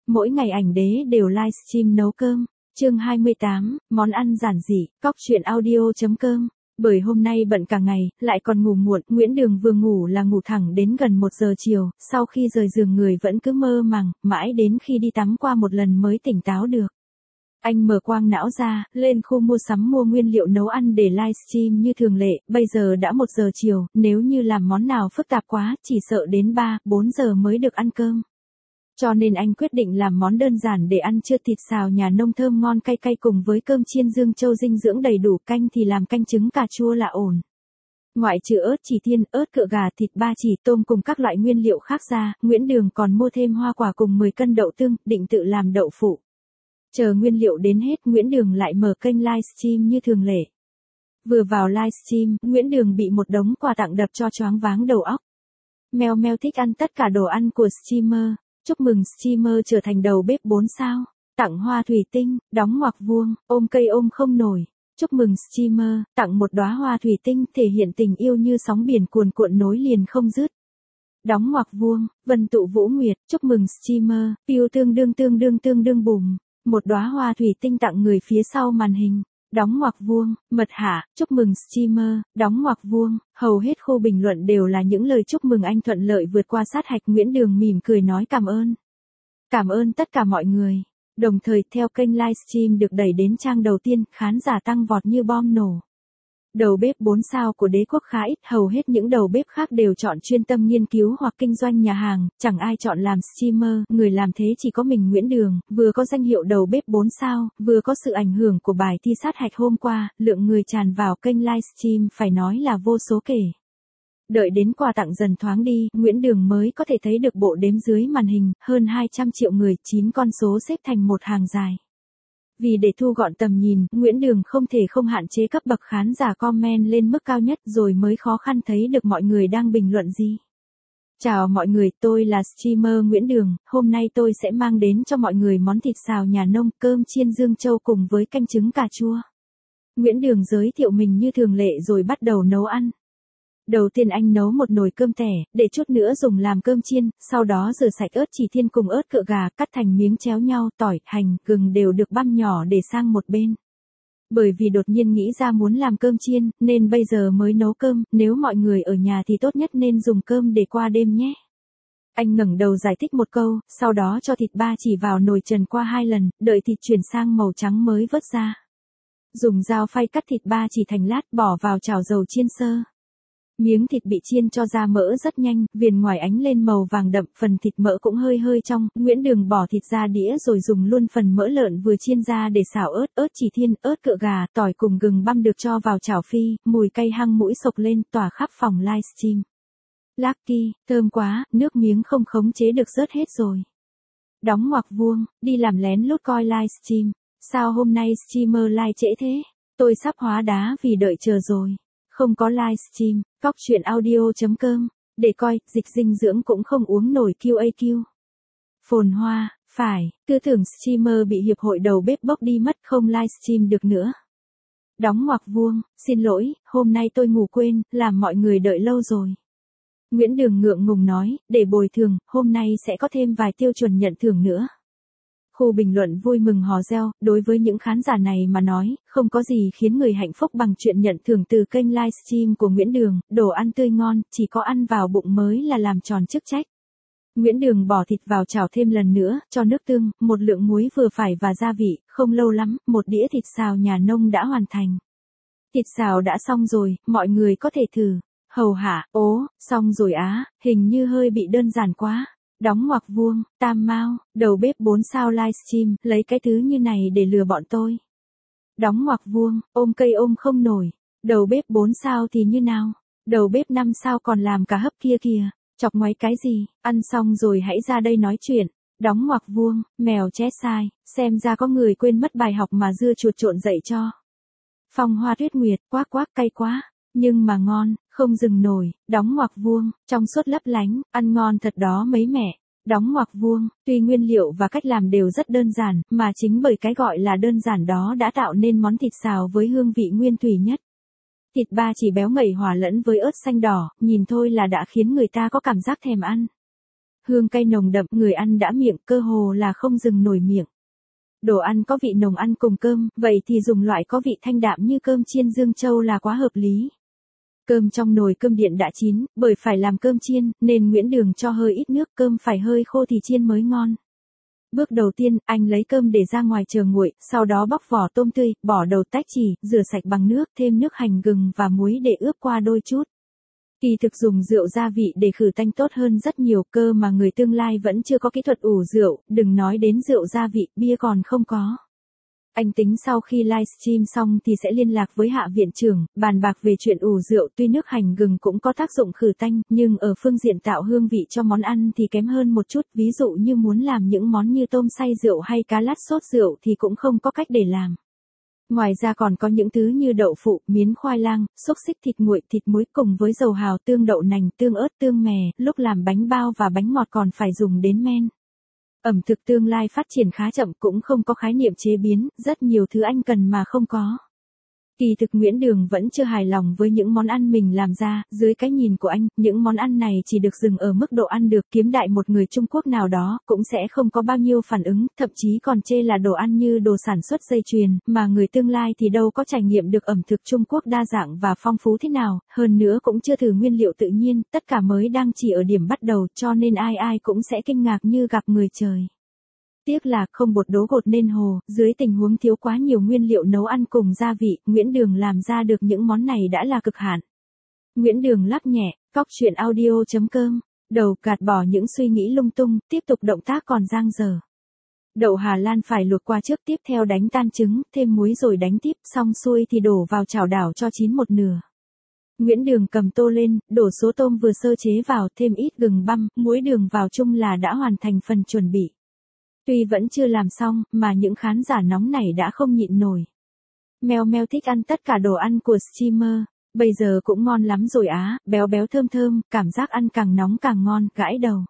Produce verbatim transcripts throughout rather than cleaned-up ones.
mỗi ngày ảnh đế đều livestream nấu cơm. Chương hai mươi tám, món ăn giản dị, cóc truyện audio chấm com. Bởi hôm nay bận cả ngày, lại còn ngủ muộn, Nguyễn Đường vừa ngủ là ngủ thẳng đến gần một giờ chiều, sau khi rời giường người vẫn cứ mơ màng, mãi đến khi đi tắm qua một lần mới tỉnh táo được. Anh mở quang não ra, lên khu mua sắm mua nguyên liệu nấu ăn để livestream như thường lệ, bây giờ đã một giờ chiều, nếu như làm món nào phức tạp quá, chỉ sợ đến ba, bốn giờ mới được ăn cơm. Cho nên anh quyết định làm món đơn giản để ăn trưa, thịt xào nhà nông thơm ngon cay cay cùng với cơm chiên Dương Châu dinh dưỡng đầy đủ, canh thì làm canh trứng cà chua là ổn. Ngoại trừ ớt chỉ thiên, ớt cựa gà, thịt ba chỉ, tôm cùng các loại nguyên liệu khác ra, Nguyễn Đường còn mua thêm hoa quả cùng mười cân đậu tương, định tự làm đậu phụ. Chờ nguyên liệu đến hết, Nguyễn Đường lại mở kênh livestream như thường lệ. Vừa vào livestream, Nguyễn Đường bị một đống quà tặng đập cho choáng váng đầu óc. Mèo mèo thích ăn tất cả đồ ăn của streamer. Chúc mừng streamer trở thành đầu bếp bốn sao. Tặng hoa thủy tinh, đóng ngoặc vuông, ôm cây ôm không nổi. Chúc mừng streamer, tặng một đóa hoa thủy tinh thể hiện tình yêu như sóng biển cuồn cuộn nối liền không dứt. Đóng ngoặc vuông, Vân Tụ Vũ Nguyệt, chúc mừng streamer, piu tương đương tương đương tương đương bùm. Một đóa hoa thủy tinh tặng người phía sau màn hình. Đóng ngoặc vuông, Mật Hạ, chúc mừng streamer, đóng ngoặc vuông, hầu hết khu bình luận đều là những lời chúc mừng anh thuận lợi vượt qua sát hạch. Nguyễn Đường mỉm cười nói cảm ơn. Cảm ơn tất cả mọi người. Đồng thời theo kênh livestream được đẩy đến trang đầu tiên, khán giả tăng vọt như bom nổ. Đầu bếp bốn sao của Đế Quốc khá ít, hầu hết những đầu bếp khác đều chọn chuyên tâm nghiên cứu hoặc kinh doanh nhà hàng, chẳng ai chọn làm streamer, người làm thế chỉ có mình Nguyễn Đường, vừa có danh hiệu đầu bếp bốn sao, vừa có sự ảnh hưởng của bài thi sát hạch hôm qua, lượng người tràn vào kênh livestream phải nói là vô số kể. Đợi đến quà tặng dần thoáng đi, Nguyễn Đường mới có thể thấy được bộ đếm dưới màn hình, hơn hai trăm triệu người, chín con số xếp thành một hàng dài. Vì để thu gọn tầm nhìn, Nguyễn Đường không thể không hạn chế cấp bậc khán giả comment lên mức cao nhất rồi mới khó khăn thấy được mọi người đang bình luận gì. Chào mọi người, tôi là streamer Nguyễn Đường, hôm nay tôi sẽ mang đến cho mọi người món thịt xào nhà nông, cơm chiên Dương Châu cùng với canh trứng cà chua. Nguyễn Đường giới thiệu mình như thường lệ rồi bắt đầu nấu ăn. Đầu tiên anh nấu một nồi cơm tẻ, để chút nữa dùng làm cơm chiên, sau đó rửa sạch ớt chỉ thiên cùng ớt cựa gà, cắt thành miếng chéo nhau, tỏi, hành, gừng đều được băm nhỏ để sang một bên. Bởi vì đột nhiên nghĩ ra muốn làm cơm chiên, nên bây giờ mới nấu cơm, nếu mọi người ở nhà thì tốt nhất nên dùng cơm để qua đêm nhé. Anh ngẩng đầu giải thích một câu, sau đó cho thịt ba chỉ vào nồi trần qua hai lần, đợi thịt chuyển sang màu trắng mới vớt ra. Dùng dao phay cắt thịt ba chỉ thành lát, bỏ vào chảo dầu chiên sơ. Miếng thịt bị chiên cho ra mỡ rất nhanh, viền ngoài ánh lên màu vàng đậm, phần thịt mỡ cũng hơi hơi trong. Nguyễn Đường bỏ thịt ra đĩa rồi dùng luôn phần mỡ lợn vừa chiên ra để xào ớt, ớt chỉ thiên, ớt cựa gà, tỏi cùng gừng băm được cho vào chảo phi, mùi cay hăng mũi sộc lên, tỏa khắp phòng livestream. Lucky, thơm quá, nước miếng không khống chế được rớt hết rồi. Đóng ngoặc vuông, đi làm lén lút coi livestream. Sao hôm nay streamer live trễ thế? Tôi sắp hóa đá vì đợi chờ rồi. Không có livestream, cóc truyện audio chấm com, để coi, dịch dinh dưỡng cũng không uống nổi quy a quy. Phồn Hoa, phải, tư tưởng streamer bị hiệp hội đầu bếp bốc đi mất, không livestream được nữa. Đóng ngoặc vuông, xin lỗi, hôm nay tôi ngủ quên, làm mọi người đợi lâu rồi. Nguyễn Đường ngượng ngùng nói, để bồi thường, hôm nay sẽ có thêm vài tiêu chuẩn nhận thưởng nữa. Khu bình luận vui mừng hò reo, đối với những khán giả này mà nói, không có gì khiến người hạnh phúc bằng chuyện nhận thưởng từ kênh livestream của Nguyễn Đường, đồ ăn tươi ngon, chỉ có ăn vào bụng mới là làm tròn chức trách. Nguyễn Đường bỏ thịt vào chảo thêm lần nữa, cho nước tương, một lượng muối vừa phải và gia vị, không lâu lắm, một đĩa thịt xào nhà nông đã hoàn thành. Thịt xào đã xong rồi, mọi người có thể thử. Hầu hạ, ố, xong rồi á, hình như hơi bị đơn giản quá. Đóng ngoặc vuông, Tam Mao, đầu bếp bốn sao livestream, lấy cái thứ như này để lừa bọn tôi. Đóng ngoặc vuông, ôm cây ôm không nổi. Đầu bếp bốn sao thì như nào? Đầu bếp năm sao còn làm cả hấp kia kìa. Chọc ngoáy cái gì? Ăn xong rồi hãy ra đây nói chuyện. Đóng ngoặc vuông, mèo chết sai, xem ra có người quên mất bài học mà dưa chuột trộn dạy cho. Phong Hoa Tuyết Nguyệt, quác quác cay quá. Nhưng mà ngon, không dừng nổi, đóng ngoặc vuông, trong suốt lấp lánh, ăn ngon thật đó mấy mẹ. Đóng ngoặc vuông, tuy nguyên liệu và cách làm đều rất đơn giản, mà chính bởi cái gọi là đơn giản đó đã tạo nên món thịt xào với hương vị nguyên thủy nhất. Thịt ba chỉ béo ngậy hòa lẫn với ớt xanh đỏ, nhìn thôi là đã khiến người ta có cảm giác thèm ăn. hương cay nồng đậm, người ăn đã miệng, cơ hồ là không dừng nổi miệng. Đồ ăn có vị nồng ăn cùng cơm, vậy thì dùng loại có vị thanh đạm như cơm chiên Dương Châu là quá hợp lý. Cơm trong nồi cơm điện đã chín, bởi phải làm cơm chiên, nên Nguyễn Đường cho hơi ít nước, cơm phải hơi khô thì chiên mới ngon. Bước đầu tiên, anh lấy cơm để ra ngoài chờ nguội, sau đó bóc vỏ tôm tươi, bỏ đầu tách chỉ, rửa sạch bằng nước, thêm nước hành gừng và muối để ướp qua đôi chút. Kỳ thực dùng rượu gia vị để khử tanh tốt hơn rất nhiều, cơ mà người tương lai vẫn chưa có kỹ thuật ủ rượu, đừng nói đến rượu gia vị, bia còn không có. Anh tính sau khi livestream xong thì sẽ liên lạc với Hạ viện trưởng, bàn bạc về chuyện ủ rượu, tuy nước hành gừng cũng có tác dụng khử tanh, nhưng ở phương diện tạo hương vị cho món ăn thì kém hơn một chút, ví dụ như muốn làm những món như tôm xay rượu hay cá lát sốt rượu thì cũng không có cách để làm. Ngoài ra còn có những thứ như đậu phụ, miến khoai lang, xúc xích, thịt nguội, thịt muối cùng với dầu hào, tương đậu nành, tương ớt, tương mè, lúc làm bánh bao và bánh ngọt còn phải dùng đến men. Ẩm thực tương lai phát triển khá chậm, cũng không có khái niệm chế biến, rất nhiều thứ anh cần mà không có. Kỳ thực Nguyễn Đường vẫn chưa hài lòng với những món ăn mình làm ra, dưới cái nhìn của anh, những món ăn này chỉ được dừng ở mức độ ăn được, kiếm đại một người Trung Quốc nào đó, cũng sẽ không có bao nhiêu phản ứng, thậm chí còn chê là đồ ăn như đồ sản xuất dây chuyền, mà người tương lai thì đâu có trải nghiệm được ẩm thực Trung Quốc đa dạng và phong phú thế nào, hơn nữa cũng chưa thử nguyên liệu tự nhiên, tất cả mới đang chỉ ở điểm bắt đầu, cho nên ai ai cũng sẽ kinh ngạc như gặp người trời. Tiếc là không bột đố gột nên hồ, dưới tình huống thiếu quá nhiều nguyên liệu nấu ăn cùng gia vị, Nguyễn Đường làm ra được những món này đã là cực hạn. Nguyễn Đường lắc nhẹ, cóc truyện audio chấm com, đầu gạt bỏ những suy nghĩ lung tung, tiếp tục động tác còn dang dở. Đậu Hà Lan phải luộc qua trước, tiếp theo đánh tan trứng, thêm muối rồi đánh tiếp, xong xuôi thì đổ vào chảo đảo cho chín một nửa. Nguyễn Đường cầm tô lên, đổ số tôm vừa sơ chế vào, thêm ít gừng băm, muối đường vào chung là đã hoàn thành phần chuẩn bị. Tuy vẫn chưa làm xong, mà những khán giả nóng này đã không nhịn nổi. Mèo mèo thích ăn tất cả đồ ăn của streamer, bây giờ cũng ngon lắm rồi á, béo béo thơm thơm, cảm giác ăn càng nóng càng ngon, gãi đầu.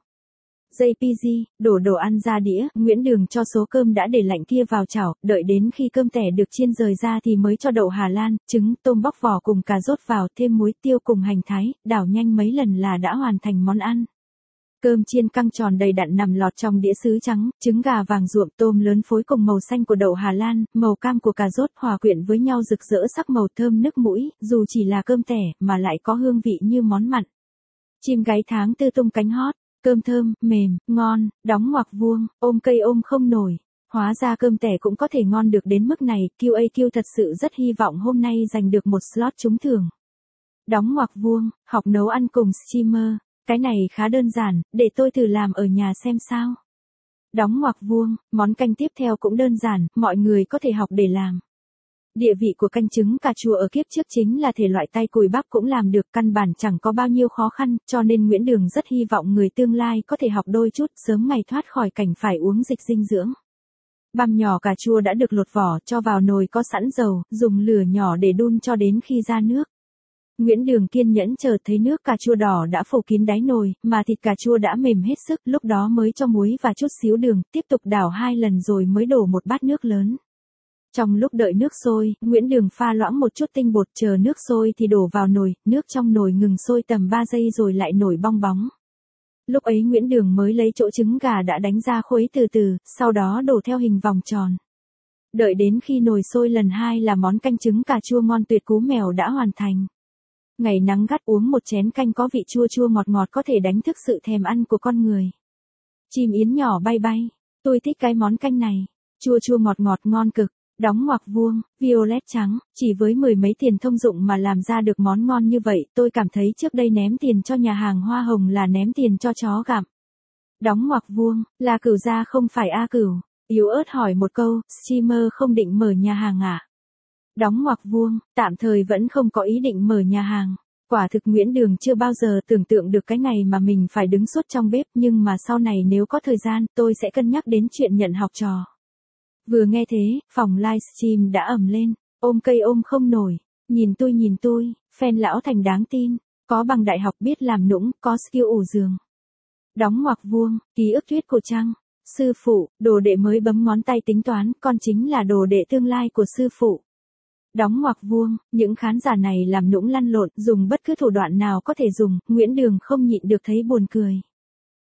gi pê giê, đổ đồ ăn ra đĩa, Nguyễn Đường cho số cơm đã để lạnh kia vào chảo, đợi đến khi cơm tẻ được chiên rời ra thì mới cho đậu Hà Lan, trứng, tôm bóc vỏ cùng cà rốt vào, thêm muối tiêu cùng hành thái, đảo nhanh mấy lần là đã hoàn thành món ăn. Cơm chiên căng tròn đầy đặn nằm lọt trong đĩa sứ trắng, trứng gà vàng ruộm, tôm lớn phối cùng màu xanh của đậu Hà Lan, màu cam của cà rốt hòa quyện với nhau rực rỡ sắc màu thơm nức mũi, dù chỉ là cơm tẻ mà lại có hương vị như món mặn. Chim gáy tháng tư tung cánh hót, cơm thơm, mềm, ngon, đóng ngoặc vuông, ôm cây ôm không nổi. Hóa ra cơm tẻ cũng có thể ngon được đến mức này, quy a quy thật sự rất hy vọng hôm nay giành được một slot trúng thưởng. Đóng ngoặc vuông, học nấu ăn cùng streamer. Cái này khá đơn giản, để tôi thử làm ở nhà xem sao. Đóng ngoặc vuông, món canh tiếp theo cũng đơn giản, mọi người có thể học để làm. Địa vị của canh trứng cà chua ở kiếp trước chính là thể loại tay cùi bắp cũng làm được, căn bản chẳng có bao nhiêu khó khăn, cho nên Nguyễn Đường rất hy vọng người tương lai có thể học đôi chút, sớm ngày thoát khỏi cảnh phải uống dịch dinh dưỡng. Băm nhỏ cà chua đã được lột vỏ, cho vào nồi có sẵn dầu, dùng lửa nhỏ để đun cho đến khi ra nước. Nguyễn Đường kiên nhẫn chờ thấy nước cà chua đỏ đã phủ kín đáy nồi, mà thịt cà chua đã mềm hết sức, lúc đó mới cho muối và chút xíu đường, tiếp tục đảo hai lần rồi mới đổ một bát nước lớn. Trong lúc đợi nước sôi, Nguyễn Đường pha loãng một chút tinh bột, chờ nước sôi thì đổ vào nồi, nước trong nồi ngừng sôi tầm ba giây rồi lại nổi bong bóng. Lúc ấy Nguyễn Đường mới lấy chỗ trứng gà đã đánh ra khuấy từ từ, sau đó đổ theo hình vòng tròn. Đợi đến khi nồi sôi lần hai là món canh trứng cà chua ngon tuyệt cú mèo đã hoàn thành. Ngày nắng gắt uống một chén canh có vị chua chua ngọt ngọt có thể đánh thức sự thèm ăn của con người. Chim yến nhỏ bay bay, tôi thích cái món canh này, chua chua ngọt ngọt ngon cực. Đóng ngoặc vuông, violet trắng, chỉ với mười mấy tiền thông dụng mà làm ra được món ngon như vậy, tôi cảm thấy trước đây ném tiền cho nhà hàng hoa hồng là ném tiền cho chó gặm. Đóng ngoặc vuông, là Cửu gia không phải A Cửu, yếu ớt hỏi một câu, streamer không định mở nhà hàng à? Đóng ngoặc vuông, tạm thời vẫn không có ý định mở nhà hàng. Quả thực Nguyễn Đường chưa bao giờ tưởng tượng được cái ngày mà mình phải đứng suốt trong bếp, nhưng mà sau này nếu có thời gian, tôi sẽ cân nhắc đến chuyện nhận học trò. Vừa nghe thế, phòng livestream đã ầm lên, ôm cây ôm không nổi, nhìn tôi nhìn tôi, fan lão thành đáng tin, có bằng đại học biết làm nũng, có skill ủ giường. Đóng ngoặc vuông, ký ức tuyết của Trăng, sư phụ, đồ đệ mới bấm ngón tay tính toán, con chính là đồ đệ tương lai của sư phụ. Đóng ngoặc vuông, những khán giả này làm nũng lăn lộn, dùng bất cứ thủ đoạn nào có thể dùng, Nguyễn Đường không nhịn được thấy buồn cười.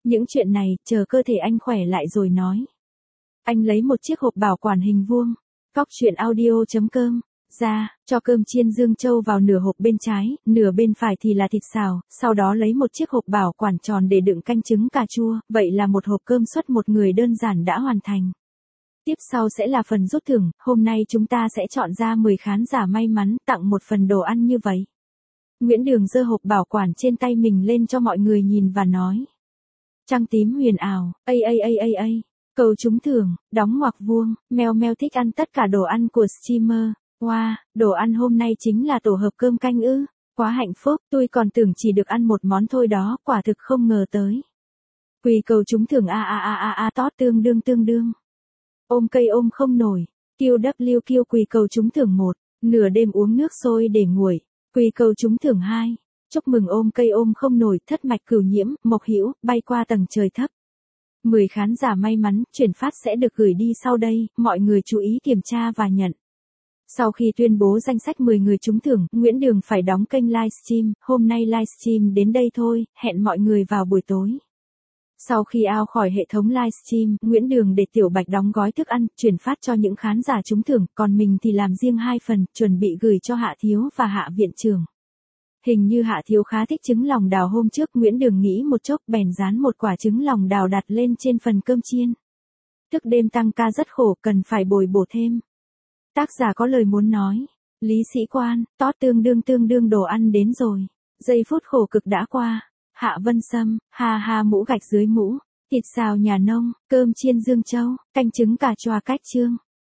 Những chuyện này, chờ cơ thể anh khỏe lại rồi nói. Anh lấy một chiếc hộp bảo quản hình vuông, cóc truyện audio.com, ra, cho cơm chiên Dương Châu vào nửa hộp bên trái, nửa bên phải thì là thịt xào, sau đó lấy một chiếc hộp bảo quản tròn để đựng canh trứng cà chua, vậy là một hộp cơm suất một người đơn giản đã hoàn thành. Tiếp sau sẽ là phần rút thưởng, hôm nay chúng ta sẽ chọn ra mười khán giả may mắn tặng một phần đồ ăn như vậy. Nguyễn Đường giơ hộp bảo quản trên tay mình lên cho mọi người nhìn và nói. Trăng tím huyền ảo, ây ây ây ây ây, cầu trúng thưởng, đóng ngoặc vuông, meo meo thích ăn tất cả đồ ăn của streamer. Wow, đồ ăn hôm nay chính là tổ hợp cơm canh ư, quá hạnh phúc, tôi còn tưởng chỉ được ăn một món thôi đó, quả thực không ngờ tới. Quỳ cầu trúng thưởng a a a a a tót tương đương tương đương. Ôm cây ôm không nổi, kiu W kiu quỳ cầu trúng thưởng một, nửa đêm uống nước sôi để nguội, quỳ cầu trúng thưởng hai, chúc mừng ôm cây ôm không nổi, thất mạch cửu nhiễm, mộc hữu, bay qua tầng trời thấp. mười khán giả may mắn, chuyển phát sẽ được gửi đi sau đây, mọi người chú ý kiểm tra và nhận. Sau khi tuyên bố danh sách mười người trúng thưởng, Nguyễn Đường phải đóng kênh livestream, hôm nay livestream đến đây thôi, hẹn mọi người vào buổi tối. Sau khi out khỏi hệ thống livestream, Nguyễn Đường để Tiểu Bạch đóng gói thức ăn, chuyển phát cho những khán giả trúng thưởng, còn mình thì làm riêng hai phần, chuẩn bị gửi cho Hạ Thiếu và Hạ Viện Trưởng. Hình như Hạ Thiếu khá thích trứng lòng đào, hôm trước Nguyễn Đường nghĩ một chốc bèn dán một quả trứng lòng đào đặt lên trên phần cơm chiên. Thức đêm tăng ca rất khổ, cần phải bồi bổ thêm. Tác giả có lời muốn nói. Lý Sĩ Quan, tót tương đương tương đương đồ ăn đến rồi. Giây phút khổ cực đã qua. Hạ Vân Sâm, ha ha mũ gạch dưới mũ. Thịt xào nhà nông, cơm chiên Dương Châu, canh trứng cà choa cách trương.